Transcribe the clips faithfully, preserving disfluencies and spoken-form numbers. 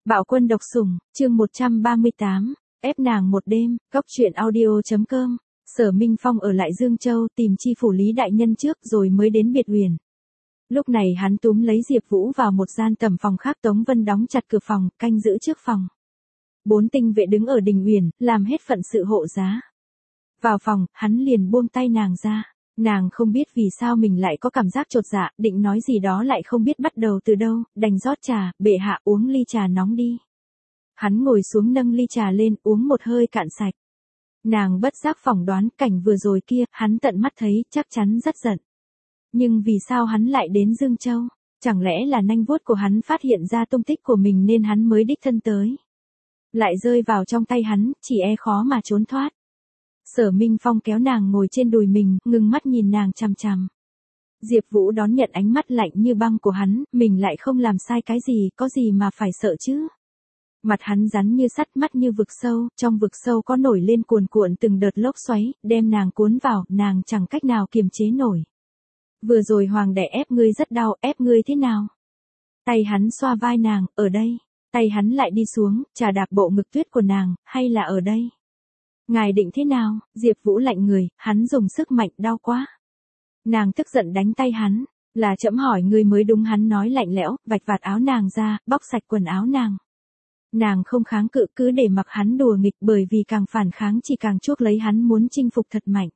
Bạo quân độc sủng, chương một trăm ba mươi tám, ép nàng một đêm, góc truyện audio.com. Sở Minh Phong ở lại Dương Châu tìm chi phủ Lý đại nhân trước rồi mới đến Biệt Uyển. Lúc này hắn túm lấy Diệp Vũ vào một gian tầm phòng khác, Tống Vân đóng chặt cửa phòng, canh giữ trước phòng. Bốn tinh vệ đứng ở đình uyển, làm hết phận sự hộ giá. Vào phòng, hắn liền buông tay nàng ra. Nàng không biết vì sao mình lại có cảm giác chột dạ, định nói gì đó lại không biết bắt đầu từ đâu, đành rót trà, bệ hạ uống ly trà nóng đi. Hắn ngồi xuống nâng ly trà lên, uống một hơi cạn sạch. Nàng bất giác phỏng đoán cảnh vừa rồi kia, hắn tận mắt thấy, chắc chắn rất giận. Nhưng vì sao hắn lại đến Dương Châu? Chẳng lẽ là nanh vuốt của hắn phát hiện ra tung tích của mình nên hắn mới đích thân tới? Lại rơi vào trong tay hắn, chỉ e khó mà trốn thoát. Sở Minh Phong kéo nàng ngồi trên đùi mình, ngưng mắt nhìn nàng chằm chằm. Diệp Vũ đón nhận ánh mắt lạnh như băng của hắn, mình lại không làm sai cái gì, có gì mà phải sợ chứ? Mặt hắn rắn như sắt, mắt như vực sâu, trong vực sâu có nổi lên cuồn cuộn từng đợt lốc xoáy, đem nàng cuốn vào, nàng chẳng cách nào kiềm chế nổi. Vừa rồi hoàng đẻ ép ngươi rất đau, ép ngươi thế nào? Tay hắn xoa vai nàng, ở đây. Tay hắn lại đi xuống, chà đạp bộ ngực tuyết của nàng, hay là ở đây? Ngài định thế nào? Diệp Vũ lạnh người, hắn dùng sức mạnh, đau quá. Nàng tức giận đánh tay hắn, là trẫm hỏi ngươi mới đúng, hắn nói lạnh lẽo, vạch vạt áo nàng ra, bóc sạch quần áo nàng. Nàng không kháng cự, cứ để mặc hắn đùa nghịch, bởi vì càng phản kháng chỉ càng chuốc lấy hắn muốn chinh phục thật mạnh.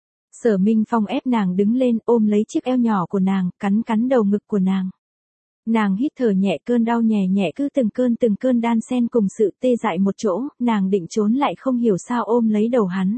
Sở Minh Phong ép nàng đứng lên, ôm lấy chiếc eo nhỏ của nàng, cắn cắn đầu ngực của nàng. Nàng hít thở nhẹ, cơn đau nhẹ nhẹ cứ từng cơn từng cơn đan xen cùng sự tê dại một chỗ, nàng định trốn lại không hiểu sao ôm lấy đầu hắn.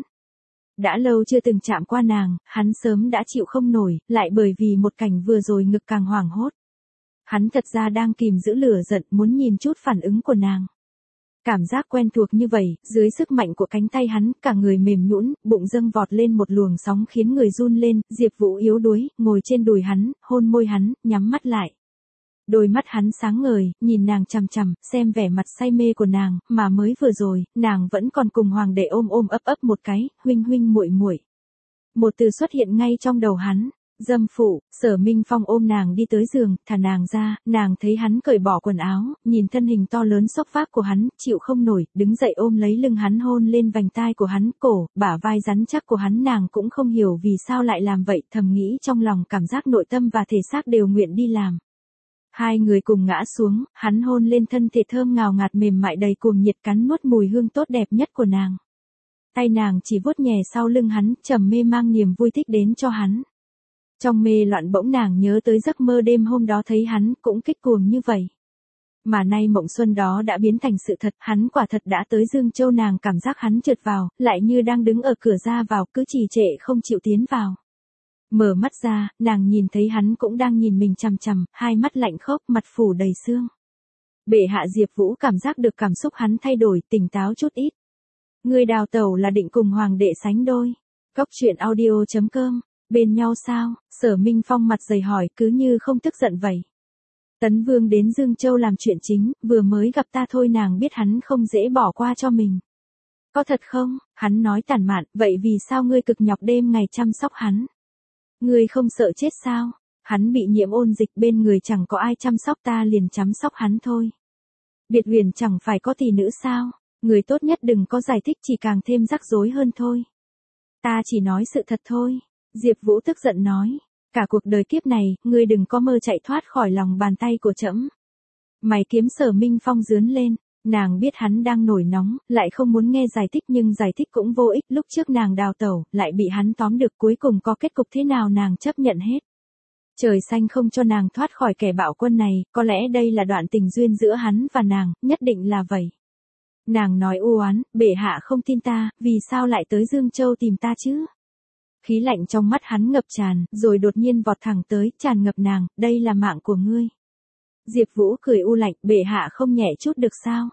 Đã lâu chưa từng chạm qua nàng, hắn sớm đã chịu không nổi, lại bởi vì một cảnh vừa rồi ngực càng hoảng hốt. Hắn thật ra đang kìm giữ lửa giận, muốn nhìn chút phản ứng của nàng. Cảm giác quen thuộc như vậy, dưới sức mạnh của cánh tay hắn, cả người mềm nhũn, bụng dâng vọt lên một luồng sóng khiến người run lên, Diệp Vũ yếu đuối, ngồi trên đùi hắn, hôn môi hắn, nhắm mắt lại. Đôi mắt hắn sáng ngời, nhìn nàng chằm chằm, xem vẻ mặt say mê của nàng, mà mới vừa rồi, nàng vẫn còn cùng hoàng đệ ôm ôm ấp ấp một cái, huynh huynh muội muội. Một từ xuất hiện ngay trong đầu hắn, dâm phụ. Sở Minh Phong ôm nàng đi tới giường, thả nàng ra, nàng thấy hắn cởi bỏ quần áo, nhìn thân hình to lớn xốc phác của hắn, chịu không nổi, đứng dậy ôm lấy lưng hắn, hôn lên vành tai của hắn, cổ, bả vai rắn chắc của hắn. Nàng cũng không hiểu vì sao lại làm vậy, thầm nghĩ trong lòng, cảm giác nội tâm và thể xác đều nguyện đi làm. Hai người cùng ngã xuống, hắn hôn lên thân thể thơm ngào ngạt mềm mại đầy cuồng nhiệt, cắn nuốt mùi hương tốt đẹp nhất của nàng. Tay nàng chỉ vuốt nhẹ sau lưng hắn, trầm mê mang niềm vui thích đến cho hắn. Trong mê loạn bỗng nàng nhớ tới giấc mơ đêm hôm đó thấy hắn cũng kích cuồng như vậy. Mà nay mộng xuân đó đã biến thành sự thật, hắn quả thật đã tới Dương Châu. Nàng cảm giác hắn trượt vào, lại như đang đứng ở cửa ra vào, cứ trì trệ không chịu tiến vào. Mở mắt ra, nàng nhìn thấy hắn cũng đang nhìn mình chằm chằm, hai mắt lạnh khốc, mặt phủ đầy sương. Bệ hạ. Diệp Vũ cảm giác được cảm xúc hắn thay đổi, tỉnh táo chút ít. Ngươi đào tẩu là định cùng hoàng đệ sánh đôi. Góc truyện audio.com. Bên nhau sao? Sở Minh Phong mặt dày hỏi, cứ như không tức giận vậy. Tấn Vương đến Dương Châu làm chuyện chính, vừa mới gặp ta thôi. Nàng biết hắn không dễ bỏ qua cho mình. Có thật không? Hắn nói tản mạn, vậy vì sao ngươi cực nhọc đêm ngày chăm sóc hắn? Ngươi không sợ chết sao? Hắn bị nhiễm ôn dịch, bên người chẳng có ai chăm sóc, ta liền chăm sóc hắn thôi. Biệt Uyển chẳng phải có tỷ nữ sao? Người tốt nhất đừng có giải thích, chỉ càng thêm rắc rối hơn thôi. Ta chỉ nói sự thật thôi. Diệp Vũ tức giận nói, cả cuộc đời kiếp này, ngươi đừng có mơ chạy thoát khỏi lòng bàn tay của trẫm. Mày kiếm Sở Minh Phong giướn lên, nàng biết hắn đang nổi nóng, lại không muốn nghe giải thích nhưng giải thích cũng vô ích. Lúc trước nàng đào tẩu, lại bị hắn tóm được, cuối cùng có kết cục thế nào nàng chấp nhận hết. Trời xanh không cho nàng thoát khỏi kẻ bạo quân này, có lẽ đây là đoạn tình duyên giữa hắn và nàng, nhất định là vậy. Nàng nói u oán, bệ hạ không tin ta, vì sao lại tới Dương Châu tìm ta chứ? Khí lạnh trong mắt hắn ngập tràn, rồi đột nhiên vọt thẳng tới, tràn ngập nàng, đây là mạng của ngươi. Diệp Vũ cười u lạnh, bệ hạ không nhẹ chút được sao?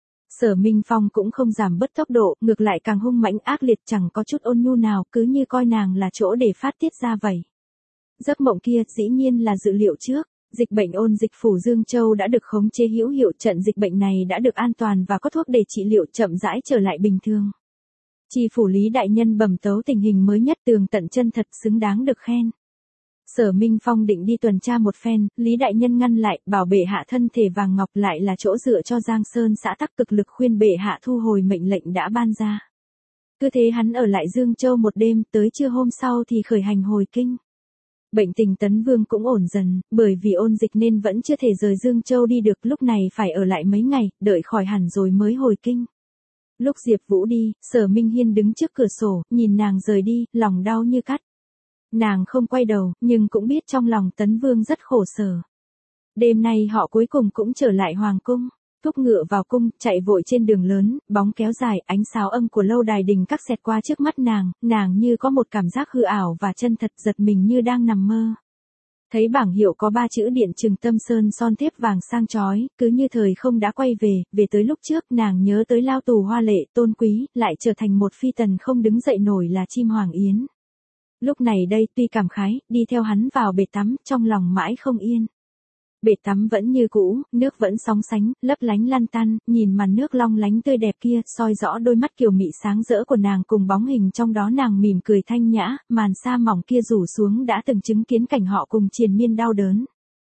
Sở Minh Phong cũng không giảm bớt tốc độ, ngược lại càng hung mãnh ác liệt, chẳng có chút ôn nhu nào, cứ như coi nàng là chỗ để phát tiết ra vậy. Giấc mộng kia dĩ nhiên là dự liệu trước. Dịch bệnh ôn dịch phủ Dương Châu đã được khống chế hữu hiệu, trận dịch bệnh này đã được an toàn và có thuốc để trị liệu, chậm rãi trở lại bình thường. Chi phủ Lý đại nhân bẩm tấu tình hình mới nhất, tường tận chân thật, xứng đáng được khen. Sở Minh Phong định đi tuần tra một phen, Lý Đại Nhân ngăn lại, bảo bệ hạ thân thể vàng ngọc lại là chỗ dựa cho Giang Sơn xã tắc, cực lực khuyên bệ hạ thu hồi mệnh lệnh đã ban ra. Cứ thế hắn ở lại Dương Châu một đêm, tới trưa hôm sau thì khởi hành hồi kinh. Bệnh tình Tấn Vương cũng ổn dần, bởi vì ôn dịch nên vẫn chưa thể rời Dương Châu đi được, lúc này phải ở lại mấy ngày, đợi khỏi hẳn rồi mới hồi kinh. Lúc Diệp Vũ đi, Sở Minh Hiên đứng trước cửa sổ, nhìn nàng rời đi, lòng đau như cắt. Nàng không quay đầu, nhưng cũng biết trong lòng Tấn Vương rất khổ sở. Đêm nay họ cuối cùng cũng trở lại Hoàng cung. Thúc ngựa vào cung, chạy vội trên đường lớn, bóng kéo dài, ánh sáo âm của lâu đài đình các xẹt qua trước mắt nàng, nàng như có một cảm giác hư ảo và chân thật, giật mình như đang nằm mơ. Thấy bảng hiệu có ba chữ Điện Trường Tâm Sơn son thép vàng sang chói, cứ như thời không đã quay về, về tới lúc trước, nàng nhớ tới lao tù hoa lệ, tôn quý, lại trở thành một phi tần không đứng dậy nổi là chim hoàng yến. Lúc này đây tuy cảm khái, đi theo hắn vào bể tắm, trong lòng mãi không yên. Bể tắm vẫn như cũ, nước vẫn sóng sánh, lấp lánh lăn tăn, nhìn màn nước long lánh tươi đẹp kia, soi rõ đôi mắt kiều mị sáng rỡ của nàng cùng bóng hình trong đó nàng mỉm cười thanh nhã, màn sa mỏng kia rủ xuống đã từng chứng kiến cảnh họ cùng triền miên đau đớn.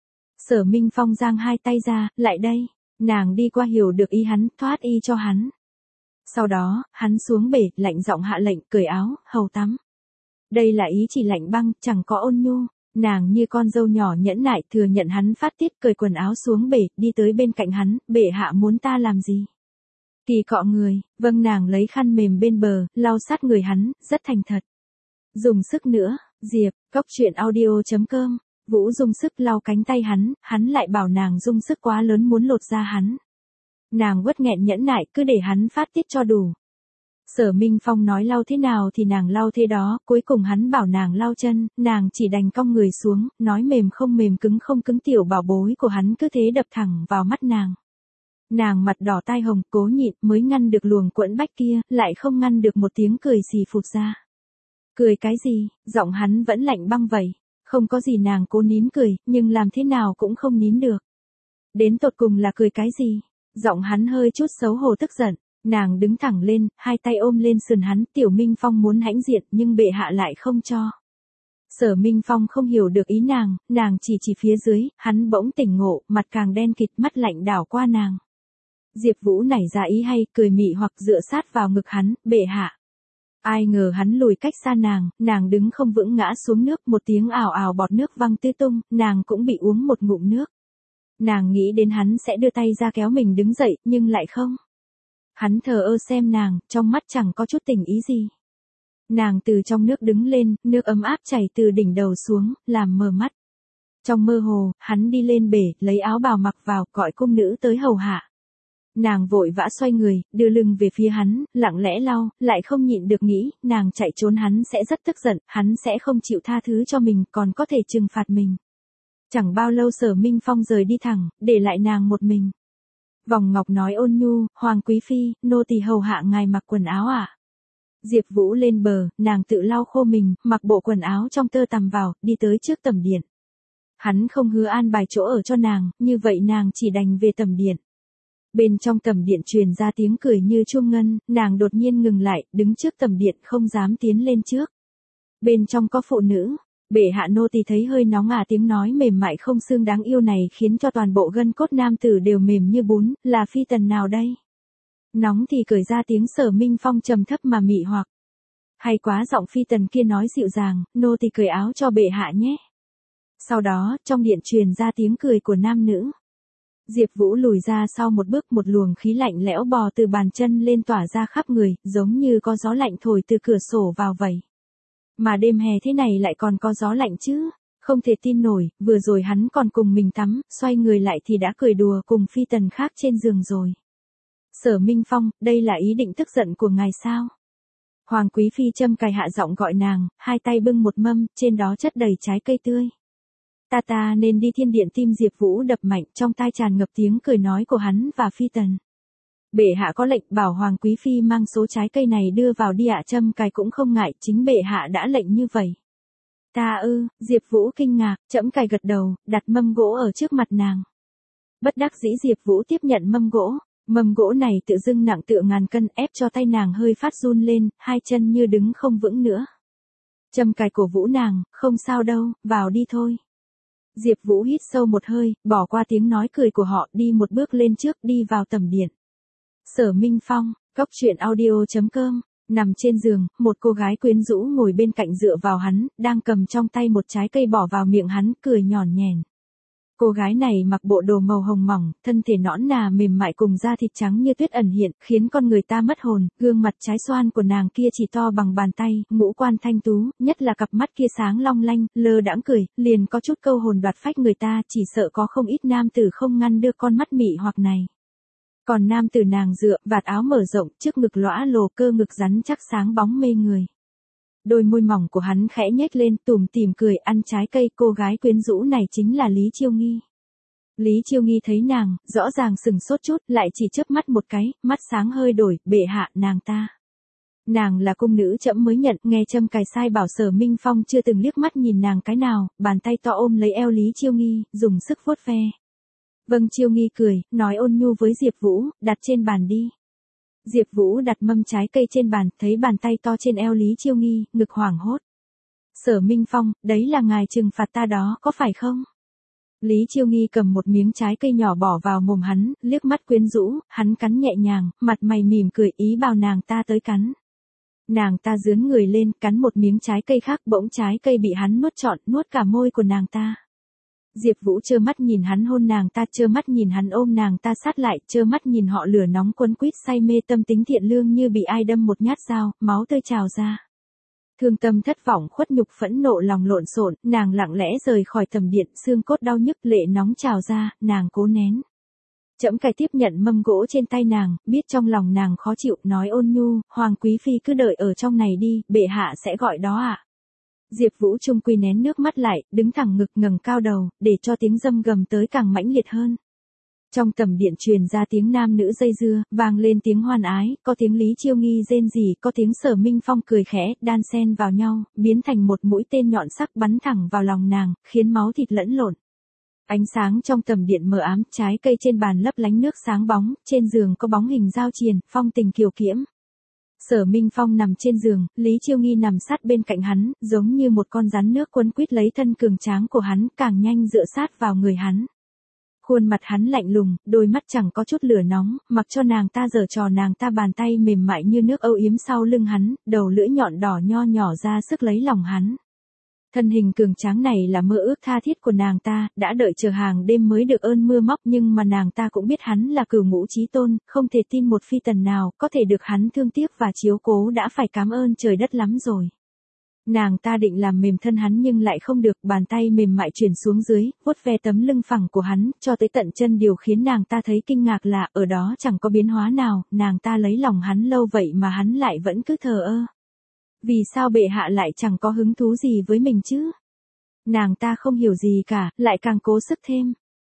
Sở Minh Phong giang hai tay ra, lại đây, nàng đi qua hiểu được ý hắn, thoát y cho hắn. Sau đó, hắn xuống bể, lạnh giọng hạ lệnh, cởi áo, hầu tắm. Đây là ý chỉ lạnh băng, chẳng có ôn nhu. Nàng như con dâu nhỏ nhẫn nại thừa nhận hắn phát tiết, cởi quần áo xuống bể, đi tới bên cạnh hắn, bệ hạ muốn ta làm gì? Kỳ cọ người, vâng, nàng lấy khăn mềm bên bờ, lau sát người hắn, rất thành thật. Dùng sức nữa, Diệp, cốc truyện audio chấm com, Vũ dùng sức lau cánh tay hắn, hắn lại bảo nàng dùng sức quá lớn muốn lột ra hắn. Nàng uất nghẹn nhẫn nại, cứ để hắn phát tiết cho đủ. Sở Minh Phong nói lau thế nào thì nàng lau thế đó, cuối cùng hắn bảo nàng lau chân, nàng chỉ đành cong người xuống, nói mềm không mềm cứng không cứng, tiểu bảo bối của hắn cứ thế đập thẳng vào mắt nàng. Nàng mặt đỏ tai hồng, cố nhịn mới ngăn được luồng quẫn bách kia, lại không ngăn được một tiếng cười xì phụt ra. Cười cái gì, giọng hắn vẫn lạnh băng vậy, không có gì, nàng cố nín cười, nhưng làm thế nào cũng không nín được. Đến tột cùng là cười cái gì, giọng hắn hơi chút xấu hổ tức giận. Nàng đứng thẳng lên, hai tay ôm lên sườn hắn, Tiểu Minh Phong muốn hãnh diện nhưng bệ hạ lại không cho. Sở Minh Phong không hiểu được ý nàng, nàng chỉ chỉ phía dưới, hắn bỗng tỉnh ngộ, mặt càng đen kịt, mắt lạnh đảo qua nàng. Diệp Vũ nảy ra ý hay, cười mị hoặc dựa sát vào ngực hắn, bệ hạ. Ai ngờ hắn lùi cách xa nàng, nàng đứng không vững ngã xuống nước, một tiếng ào ào bọt nước văng tứ tung, nàng cũng bị uống một ngụm nước. Nàng nghĩ đến hắn sẽ đưa tay ra kéo mình đứng dậy, nhưng lại không. Hắn thờ ơ xem nàng, trong mắt chẳng có chút tình ý gì. Nàng từ trong nước đứng lên, nước ấm áp chảy từ đỉnh đầu xuống, làm mờ mắt. Trong mơ hồ, hắn đi lên bể, lấy áo bào mặc vào, gọi cung nữ tới hầu hạ. Nàng vội vã xoay người, đưa lưng về phía hắn, lặng lẽ lau, lại không nhịn được nghĩ, nàng chạy trốn hắn sẽ rất tức giận, hắn sẽ không chịu tha thứ cho mình, còn có thể trừng phạt mình. Chẳng bao lâu Sở Minh Phong rời đi thẳng, để lại nàng một mình. Vòng ngọc nói ôn nhu, Hoàng quý phi, nô tỳ hầu hạ ngài mặc quần áo ạ. À? Diệp Vũ lên bờ, nàng tự lau khô mình, mặc bộ quần áo trong tơ tằm vào, đi tới trước tẩm điện. Hắn không hứa an bài chỗ ở cho nàng, như vậy nàng chỉ đành về tẩm điện. Bên trong tẩm điện truyền ra tiếng cười như chuông ngân, nàng đột nhiên ngừng lại, đứng trước tẩm điện không dám tiến lên trước. Bên trong có phụ nữ. Bệ hạ, nô tỳ thấy hơi nóng à, tiếng nói mềm mại không xương đáng yêu này khiến cho toàn bộ gân cốt nam tử đều mềm như bún, là phi tần nào đây? Nóng thì cởi ra, tiếng Sở Minh Phong trầm thấp mà mị hoặc. Hay quá, giọng phi tần kia nói dịu dàng, nô tỳ cởi áo cho bệ hạ nhé. Sau đó, trong điện truyền ra tiếng cười của nam nữ. Diệp Vũ lùi ra sau một bước, một luồng khí lạnh lẽo bò từ bàn chân lên tỏa ra khắp người, giống như có gió lạnh thổi từ cửa sổ vào vậy. Mà đêm hè thế này lại còn có gió lạnh chứ, không thể tin nổi, vừa rồi hắn còn cùng mình tắm, xoay người lại thì đã cười đùa cùng phi tần khác trên giường rồi. Sở Minh Phong, đây là ý định tức giận của ngài sao? Hoàng quý phi châm cài hạ giọng gọi nàng, hai tay bưng một mâm, trên đó chất đầy trái cây tươi. Ta ta nên đi thiên điện, tim Diệp Vũ đập mạnh, trong tai tràn ngập tiếng cười nói của hắn và phi tần. Bệ hạ có lệnh bảo Hoàng quý phi mang số trái cây này đưa vào đi ạ. Châm cài cũng không ngại, chính bệ hạ đã lệnh như vậy. Ta ư, Diệp Vũ kinh ngạc, Trẫm cài gật đầu, đặt mâm gỗ ở trước mặt nàng. Bất đắc dĩ Diệp Vũ tiếp nhận mâm gỗ, mâm gỗ này tự dưng nặng tựa ngàn cân, ép cho tay nàng hơi phát run lên, hai chân như đứng không vững nữa. Trâm Cài cổ vũ nàng, không sao đâu, vào đi thôi. Diệp Vũ hít sâu một hơi, bỏ qua tiếng nói cười của họ, đi một bước lên trước, đi vào tầm điện. Sở Minh Phong, cốc truyện audio chấm com. Nằm trên giường, một cô gái quyến rũ ngồi bên cạnh dựa vào hắn, đang cầm trong tay một trái cây bỏ vào miệng hắn, cười nhòn nhèn. Cô gái này mặc bộ đồ màu hồng mỏng, thân thể nõn nà mềm mại cùng da thịt trắng như tuyết ẩn hiện, khiến con người ta mất hồn, gương mặt trái xoan của nàng kia chỉ to bằng bàn tay, ngũ quan thanh tú, nhất là cặp mắt kia sáng long lanh, lơ đãng cười, liền có chút câu hồn đoạt phách người ta, chỉ sợ có không ít nam tử không ngăn được con mắt mị hoặc này. Còn nam tử nàng dựa, vạt áo mở rộng, trước ngực lõa lồ, cơ ngực rắn chắc sáng bóng mê người. Đôi môi mỏng của hắn khẽ nhếch lên, tủm tỉm cười, ăn trái cây. Cô gái quyến rũ này chính là Lý Chiêu Nghi. Lý Chiêu Nghi thấy nàng, rõ ràng sừng sốt chút, lại chỉ chớp mắt một cái, mắt sáng hơi đổi, bệ hạ, nàng ta. Nàng là cung nữ trẫm mới nhận, nghe Trâm Cài sai bảo Sở Minh Phong chưa từng liếc mắt nhìn nàng cái nào, bàn tay to ôm lấy eo Lý Chiêu Nghi, dùng sức vuốt ve. Vâng. Chiêu Nghi cười, nói ôn nhu với Diệp Vũ, đặt trên bàn đi. Diệp Vũ đặt mâm trái cây trên bàn, thấy bàn tay to trên eo Lý Chiêu Nghi, ngực hoảng hốt. Sở Minh Phong, đấy là ngài trừng phạt ta đó, có phải không? Lý Chiêu Nghi cầm một miếng trái cây nhỏ bỏ vào mồm hắn, liếc mắt quyến rũ, hắn cắn nhẹ nhàng, mặt mày mỉm cười, ý bảo nàng ta tới cắn. Nàng ta dướn người lên, cắn một miếng trái cây khác, bỗng trái cây bị hắn nuốt trọn, nuốt cả môi của nàng ta. Diệp Vũ trơ mắt nhìn hắn hôn nàng ta, trơ mắt nhìn hắn ôm nàng ta sát lại, trơ mắt nhìn họ lửa nóng quấn quýt say mê, tâm tính thiện lương như bị ai đâm một nhát dao, máu tươi trào ra. Thương tâm thất vọng khuất nhục phẫn nộ lòng lộn xộn, nàng lặng lẽ rời khỏi tầm điện, xương cốt đau nhức lệ nóng trào ra, nàng cố nén. Trẫm Cài tiếp nhận mâm gỗ trên tay nàng, biết trong lòng nàng khó chịu, nói ôn nhu, Hoàng quý phi cứ đợi ở trong này đi, bệ hạ sẽ gọi đó ạ. À. Diệp Vũ trung quy nén nước mắt lại, đứng thẳng ngực ngẩng cao đầu, để cho tiếng dâm gầm tới càng mãnh liệt hơn. Trong tầm điện truyền ra tiếng nam nữ dây dưa, vang lên tiếng hoan ái, có tiếng Lý Chiêu Nghi rên rỉ, có tiếng Sở Minh Phong cười khẽ, đan xen vào nhau, biến thành một mũi tên nhọn sắc bắn thẳng vào lòng nàng, khiến máu thịt lẫn lộn. Ánh sáng trong tầm điện mờ ám, trái cây trên bàn lấp lánh nước sáng bóng, trên giường có bóng hình giao triền, phong tình kiều kiễm. Sở Minh Phong nằm trên giường, Lý Chiêu Nghi nằm sát bên cạnh hắn, giống như một con rắn nước quấn quýt lấy thân cường tráng của hắn, càng nhanh dựa sát vào người hắn. Khuôn mặt hắn lạnh lùng, đôi mắt chẳng có chút lửa nóng, mặc cho nàng ta giở trò nàng ta bàn tay mềm mại như nước âu yếm sau lưng hắn, đầu lưỡi nhọn đỏ nho nhỏ ra sức lấy lòng hắn. Thân hình cường tráng này là mơ ước tha thiết của nàng ta, đã đợi chờ hàng đêm mới được ơn mưa móc, nhưng mà nàng ta cũng biết hắn là cửu ngũ chí tôn, không thể tin một phi tần nào có thể được hắn thương tiếc và chiếu cố, đã phải cảm ơn trời đất lắm rồi. Nàng ta định làm mềm thân hắn nhưng lại không được, bàn tay mềm mại chuyển xuống dưới, vuốt ve tấm lưng phẳng của hắn, cho tới tận chân. Điều khiến nàng ta thấy kinh ngạc là, ở đó chẳng có biến hóa nào, nàng ta lấy lòng hắn lâu vậy mà hắn lại vẫn cứ thờ ơ. Vì sao bệ hạ lại chẳng có hứng thú gì với mình chứ? Nàng ta không hiểu gì cả, lại càng cố sức thêm.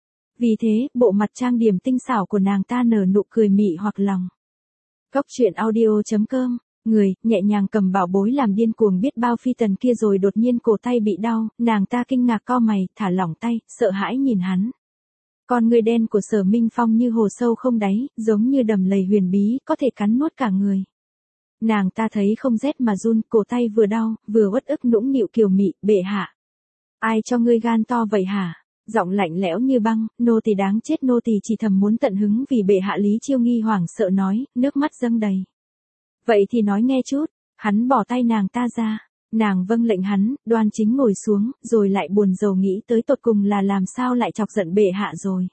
Vì thế, bộ mặt trang điểm tinh xảo của nàng ta nở nụ cười mị hoặc lòng. Cốc truyện audio chấm com. Người, nhẹ nhàng cầm bảo bối làm điên cuồng biết bao phi tần kia rồi đột nhiên cổ tay bị đau, nàng ta kinh ngạc co mày, thả lỏng tay, sợ hãi nhìn hắn. Con người đen của Sở Minh Phong như hồ sâu không đáy, giống như đầm lầy huyền bí, có thể cắn nuốt cả người. Nàng ta thấy không rét mà run, cổ tay vừa đau, vừa uất ức nũng nịu kiều mị, bệ hạ. Ai cho ngươi gan to vậy hả? Giọng lạnh lẽo như băng, nô tỳ đáng chết, nô tỳ chỉ thầm muốn tận hứng vì bệ hạ. Lý Chiêu Nghi hoảng sợ nói, nước mắt dâng đầy. Vậy thì nói nghe chút, hắn bỏ tay nàng ta ra, nàng vâng lệnh hắn, đoan chính ngồi xuống, rồi lại buồn rầu nghĩ tới tột cùng là làm sao lại chọc giận bệ hạ rồi.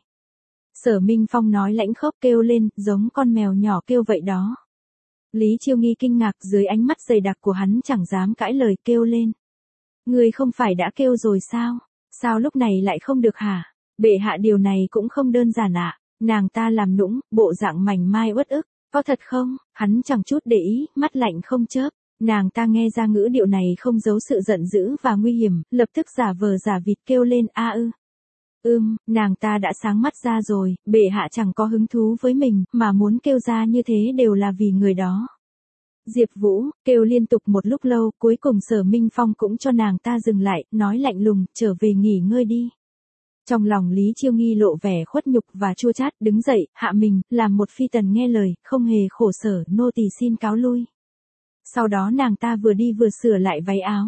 Sở Minh Phong nói lãnh khốc kêu lên, giống con mèo nhỏ kêu vậy đó. Lý Chiêu Nghi kinh ngạc dưới ánh mắt dày đặc của hắn chẳng dám cãi lời, kêu lên. Ngươi không phải đã kêu rồi sao? Sao lúc này lại không được hả? Bệ hạ điều này cũng không đơn giản ạ. À? Nàng ta làm nũng, bộ dạng mảnh mai uất ức. Có thật không? Hắn chẳng chút để ý, mắt lạnh không chớp. Nàng ta nghe ra ngữ điệu này không giấu sự giận dữ và nguy hiểm, lập tức giả vờ giả vịt kêu lên a ư. Ưm, nàng ta đã sáng mắt ra rồi, bệ hạ chẳng có hứng thú với mình, mà muốn kêu ra như thế đều là vì người đó. Diệp Vũ, kêu liên tục một lúc lâu, cuối cùng Sở Minh Phong cũng cho nàng ta dừng lại, nói lạnh lùng, trở về nghỉ ngơi đi. Trong lòng Lý Chiêu Nghi lộ vẻ khuất nhục và chua chát, đứng dậy, hạ mình, làm một phi tần nghe lời, không hề khổ sở, nô tỳ xin cáo lui. Sau đó nàng ta vừa đi vừa sửa lại váy áo.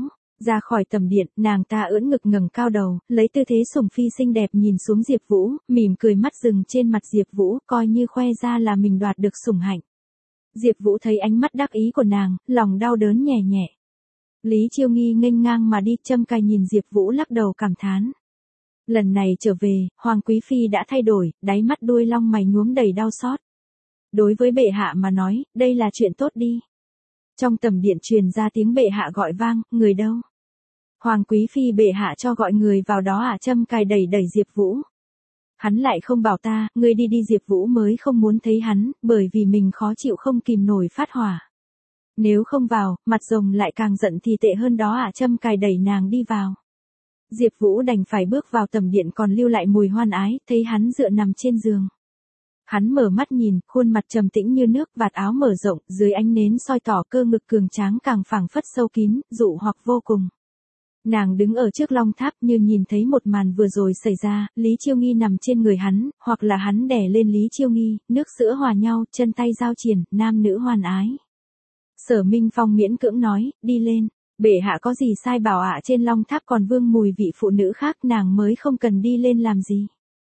Ra khỏi tầm điện, nàng ta ưỡn ngực ngẩng cao đầu, lấy tư thế sủng phi xinh đẹp nhìn xuống Diệp Vũ, mỉm cười mắt dừng trên mặt Diệp Vũ, coi như khoe ra là mình đoạt được sủng hạnh. Diệp Vũ thấy ánh mắt đắc ý của nàng, lòng đau đớn nhẹ nhẹ. Lý Chiêu Nghi nghênh ngang mà đi, châm cài nhìn Diệp Vũ lắc đầu cảm thán. Lần này trở về, Hoàng Quý Phi đã thay đổi, đáy mắt đuôi lông mày nhuốm đầy đau xót. Đối với bệ hạ mà nói, đây là chuyện tốt đi. Trong tầm điện truyền ra tiếng bệ hạ gọi vang, người đâu? Hoàng Quý Phi bệ hạ cho gọi người vào đó à, châm cài đẩy đẩy Diệp Vũ. Hắn lại không bảo ta, ngươi đi đi. Diệp Vũ mới không muốn thấy hắn, bởi vì mình khó chịu không kìm nổi phát hỏa. Nếu không vào, mặt rồng lại càng giận thì tệ hơn đó à, châm cài đẩy nàng đi vào. Diệp Vũ đành phải bước vào tầm điện, còn lưu lại mùi hoan ái, thấy hắn dựa nằm trên giường. Hắn mở mắt nhìn, khuôn mặt trầm tĩnh như nước, vạt áo mở rộng, dưới ánh nến soi tỏ cơ ngực cường tráng càng phảng phất sâu kín, dụ hoặc vô cùng. Nàng đứng ở trước long tháp như nhìn thấy một màn vừa rồi xảy ra, Lý Chiêu Nghi nằm trên người hắn, hoặc là hắn đè lên Lý Chiêu Nghi, nước sữa hòa nhau, chân tay giao triển, nam nữ hoan ái. Sở Minh Phong miễn cưỡng nói, đi lên, bệ hạ có gì sai bảo ạ, trên long tháp còn vương mùi vị phụ nữ khác, nàng mới không cần đi lên làm gì.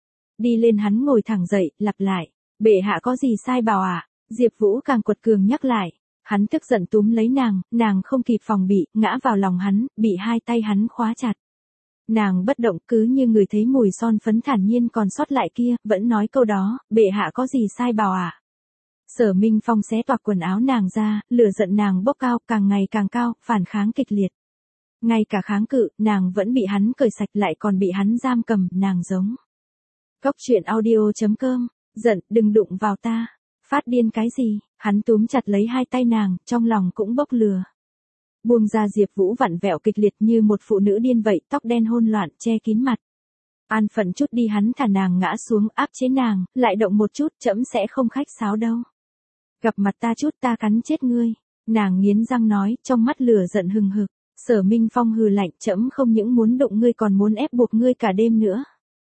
Đi lên. Hắn ngồi thẳng dậy, lặp lại, bệ hạ có gì sai bảo ạ. Diệp Vũ càng quật cường nhắc lại. Hắn tức giận túm lấy nàng, nàng không kịp phòng bị, ngã vào lòng hắn, bị hai tay hắn khóa chặt. Nàng bất động, cứ như người thấy mùi son phấn thản nhiên còn sót lại kia, vẫn nói câu đó, bệ hạ có gì sai bảo ạ. Sở Minh Phong xé toạc quần áo nàng ra, lửa giận nàng bốc cao, càng ngày càng cao, phản kháng kịch liệt. Ngay cả kháng cự, nàng vẫn bị hắn cởi sạch, lại còn bị hắn giam cầm, nàng giống. Cốc truyện audio chấm com, giận, đừng đụng vào ta. Phát điên cái gì? Hắn túm chặt lấy hai tay nàng, trong lòng cũng bốc lửa. Buông ra. Diệp Vũ vặn vẹo kịch liệt như một phụ nữ điên vậy, tóc đen hỗn loạn, che kín mặt. An phận chút đi. Hắn thả nàng ngã xuống, áp chế nàng, lại động một chút, trẫm sẽ không khách sáo đâu. Gặp mặt ta chút, ta cắn chết ngươi. Nàng nghiến răng nói, trong mắt lửa giận hừng hực. Sở Minh Phong hừ lạnh, trẫm không những muốn đụng ngươi còn muốn ép buộc ngươi cả đêm nữa.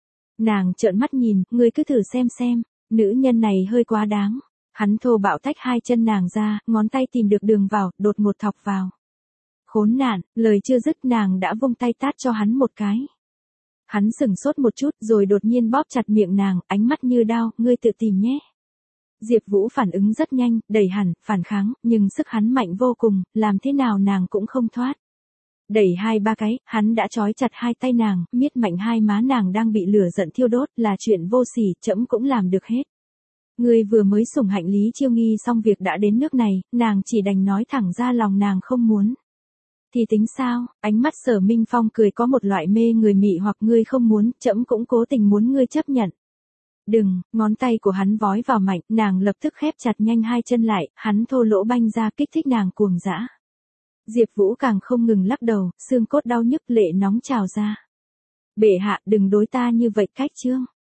Nàng trợn mắt nhìn, ngươi cứ thử xem xem, nữ nhân này hơi quá đáng. Hắn thô bạo tách hai chân nàng ra, ngón tay tìm được đường vào, đột ngột thọc vào. Khốn nạn, lời chưa dứt nàng đã vung tay tát cho hắn một cái. Hắn sững sốt một chút rồi đột nhiên bóp chặt miệng nàng, ánh mắt như đao, ngươi tự tìm nhé. Diệp Vũ phản ứng rất nhanh, đẩy hẳn, phản kháng, nhưng sức hắn mạnh vô cùng, làm thế nào nàng cũng không thoát. Đẩy hai ba cái, hắn đã trói chặt hai tay nàng, miết mạnh hai má nàng đang bị lửa giận thiêu đốt, là chuyện vô sỉ, trẫm cũng làm được hết. Ngươi vừa mới sủng hạnh Lý Chiêu Nghi xong việc đã đến nước này, nàng chỉ đành nói thẳng ra lòng nàng không muốn. Thì tính sao? Ánh mắt Sở Minh Phong cười có một loại mê người mị hoặc, ngươi không muốn, trẫm cũng cố tình muốn ngươi chấp nhận. Đừng, ngón tay của hắn vói vào mạnh, nàng lập tức khép chặt nhanh hai chân lại, hắn thô lỗ banh ra kích thích nàng cuồng dã. Diệp Vũ càng không ngừng lắc đầu, xương cốt đau nhức, lệ nóng trào ra. Bệ hạ, đừng đối ta như vậy, cách chương.